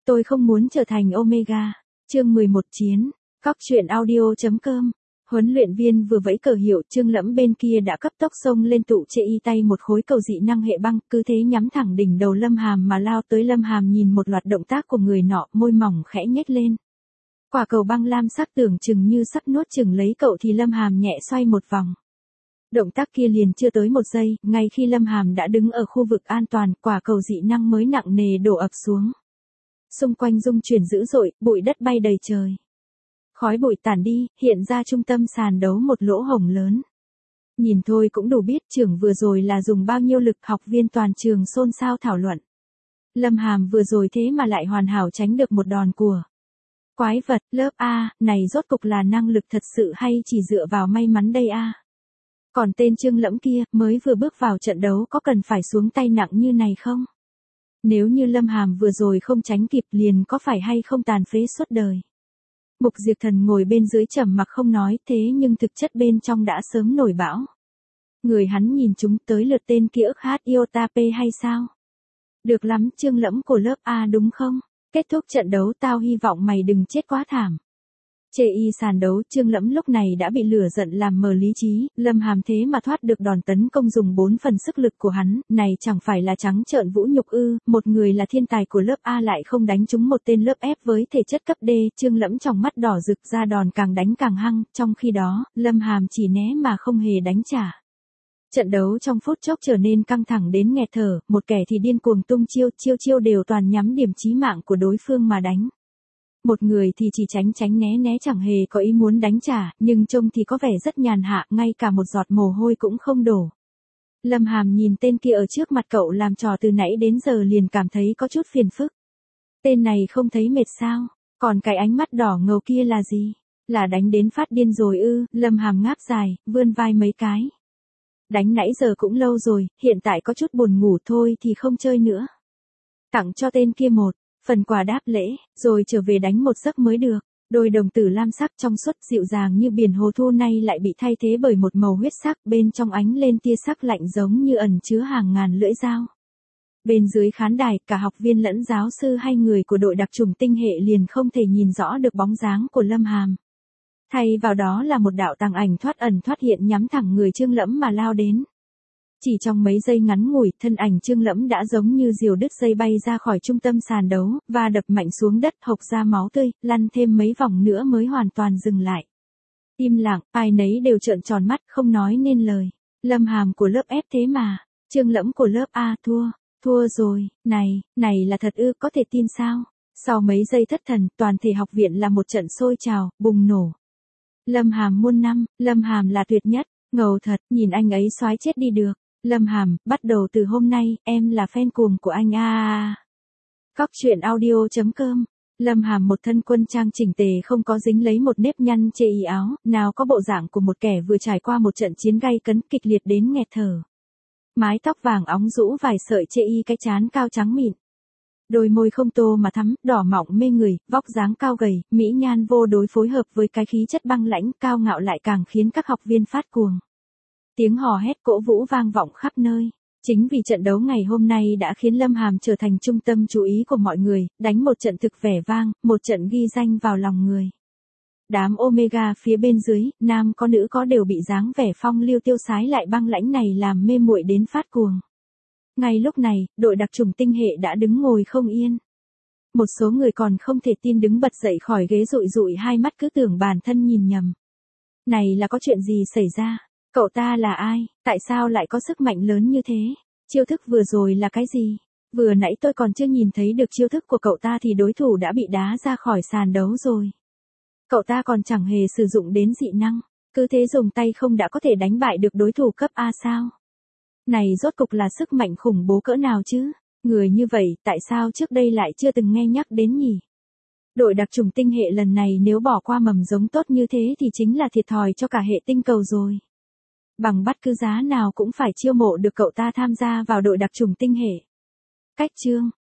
Tôi không muốn trở thành Omega. Chương 11 chiến. Cóc truyện audio.com. Huấn luyện viên vừa vẫy cờ hiệu, Trương Lẫm bên kia đã cấp tốc xông lên tụ chê y tay một khối cầu dị năng hệ băng, cứ thế nhắm thẳng đỉnh đầu Lâm Hàm mà lao tới. Lâm Hàm nhìn một loạt động tác của người nọ, môi mỏng khẽ nhếch lên. Quả cầu băng lam sắc tưởng chừng như sắp nuốt chửng lấy cậu thì Lâm Hàm nhẹ xoay một vòng. Động tác kia liền chưa tới một giây, ngay khi Lâm Hàm đã đứng ở khu vực an toàn, quả cầu dị năng mới nặng nề đổ ập xuống. Xung quanh rung chuyển dữ dội, bụi đất bay đầy trời. Khói bụi tản đi, hiện ra trung tâm sàn đấu một lỗ hổng lớn. Nhìn thôi cũng đủ biết trưởng vừa rồi là dùng bao nhiêu lực, học viên toàn trường xôn xao thảo luận. Lâm Hàm vừa rồi thế mà lại hoàn hảo tránh được một đòn của quái vật. Lớp A, này rốt cục là năng lực thật sự hay chỉ dựa vào may mắn đây a? Còn tên Trương Lẫm kia, mới vừa bước vào trận đấu có cần phải xuống tay nặng như này không? Nếu như Lâm Hàm vừa rồi không tránh kịp liền có phải hay không tàn phế suốt đời. Mục Diệp Thần ngồi bên dưới trầm mặc không nói, thế nhưng thực chất bên trong đã sớm nổi bão. Người hắn nhìn chúng, tới lượt tên kia ức hát Iota P hay sao? Được lắm, Trương Lẫm của lớp A đúng không? Kết thúc trận đấu tao hy vọng mày đừng chết quá thảm. Chê y sàn đấu, Trương Lẫm lúc này đã bị lửa giận làm mờ lý trí, Lâm Hàm thế mà thoát được đòn tấn công dùng 4 phần sức lực của hắn, này chẳng phải là trắng trợn vũ nhục ư? Một người là thiên tài của lớp A lại không đánh trúng một tên lớp F với thể chất cấp D. Trương Lẫm trong mắt đỏ rực, ra đòn càng đánh càng hăng, trong khi đó, Lâm Hàm chỉ né mà không hề đánh trả. Trận đấu trong phút chốc trở nên căng thẳng đến nghẹt thở, một kẻ thì điên cuồng tung chiêu đều toàn nhắm điểm chí mạng của đối phương mà đánh. Một người thì chỉ tránh né chẳng hề có ý muốn đánh trả, nhưng trông thì có vẻ rất nhàn hạ, ngay cả một giọt mồ hôi cũng không đổ. Lâm Hàm nhìn tên kia ở trước mặt cậu làm trò từ nãy đến giờ liền cảm thấy có chút phiền phức. Tên này không thấy mệt sao? Còn cái ánh mắt đỏ ngầu kia là gì? Là đánh đến phát điên rồi ư? Lâm Hàm ngáp dài, vươn vai mấy cái. Đánh nãy giờ cũng lâu rồi, hiện tại có chút buồn ngủ thôi thì không chơi nữa. Tặng cho tên kia một phần quà đáp lễ, rồi trở về đánh một giấc mới được. Đôi đồng tử lam sắc trong suốt dịu dàng như biển hồ thu nay lại bị thay thế bởi một màu huyết sắc, bên trong ánh lên tia sắc lạnh giống như ẩn chứa hàng ngàn lưỡi dao. Bên dưới khán đài, cả học viên lẫn giáo sư hay người của đội đặc trùng tinh hệ liền không thể nhìn rõ được bóng dáng của Lâm Hàm. Thay vào đó là một đạo tàng ảnh thoát ẩn thoát hiện nhắm thẳng người Trương Lẫm mà lao đến. Chỉ trong mấy giây ngắn ngủi, thân ảnh Trương Lẫm đã giống như diều đứt dây bay ra khỏi trung tâm sàn đấu, và đập mạnh xuống đất, hộc ra máu tươi, lăn thêm mấy vòng nữa mới hoàn toàn dừng lại. Im lặng, ai nấy đều trợn tròn mắt, không nói nên lời. Lâm Hàm của lớp F thế mà, Trương Lẫm của lớp A thua rồi, này là thật ư, có thể tin sao? Sau mấy giây thất thần, toàn thể học viện là một trận sôi trào, bùng nổ. Lâm Hàm muôn năm, Lâm Hàm là tuyệt nhất, ngầu thật, nhìn anh ấy soái chết đi được. Lâm Hàm, bắt đầu từ hôm nay, em là fan cuồng của anh a. Cóc truyện audio.com. Lâm Hàm một thân quân trang chỉnh tề không có dính lấy một nếp nhăn chê y áo, nào có bộ dạng của một kẻ vừa trải qua một trận chiến gay cấn kịch liệt đến nghẹt thở. Mái tóc vàng óng rũ vài sợi chê y, cái trán cao trắng mịn. Đôi môi không tô mà thắm, đỏ mọng mê người, vóc dáng cao gầy, mỹ nhan vô đối phối hợp với cái khí chất băng lãnh cao ngạo lại càng khiến các học viên phát cuồng. Tiếng hò hét cổ vũ vang vọng khắp nơi. Chính vì trận đấu ngày hôm nay đã khiến Lâm Hàm trở thành trung tâm chú ý của mọi người, đánh một trận thực vẻ vang, một trận ghi danh vào lòng người. Đám Omega phía bên dưới, nam có nữ có đều bị dáng vẻ phong lưu tiêu sái lại băng lãnh này làm mê muội đến phát cuồng. Ngay lúc này, đội đặc trùng tinh hệ đã đứng ngồi không yên. Một số người còn không thể tin đứng bật dậy khỏi ghế dụi hai mắt cứ tưởng bản thân nhìn nhầm. Này là có chuyện gì xảy ra? Cậu ta là ai? Tại sao lại có sức mạnh lớn như thế? Chiêu thức vừa rồi là cái gì? Vừa nãy tôi còn chưa nhìn thấy được chiêu thức của cậu ta thì đối thủ đã bị đá ra khỏi sàn đấu rồi. Cậu ta còn chẳng hề sử dụng đến dị năng, cứ thế dùng tay không đã có thể đánh bại được đối thủ cấp A sao? Này rốt cục là sức mạnh khủng bố cỡ nào chứ? Người như vậy tại sao trước đây lại chưa từng nghe nhắc đến nhỉ? Đội đặc trùng tinh hệ lần này nếu bỏ qua mầm giống tốt như thế thì chính là thiệt thòi cho cả hệ tinh cầu rồi. Bằng bất cứ giá nào cũng phải chiêu mộ được cậu ta tham gia vào đội đặc trùng tinh hệ. Cách chương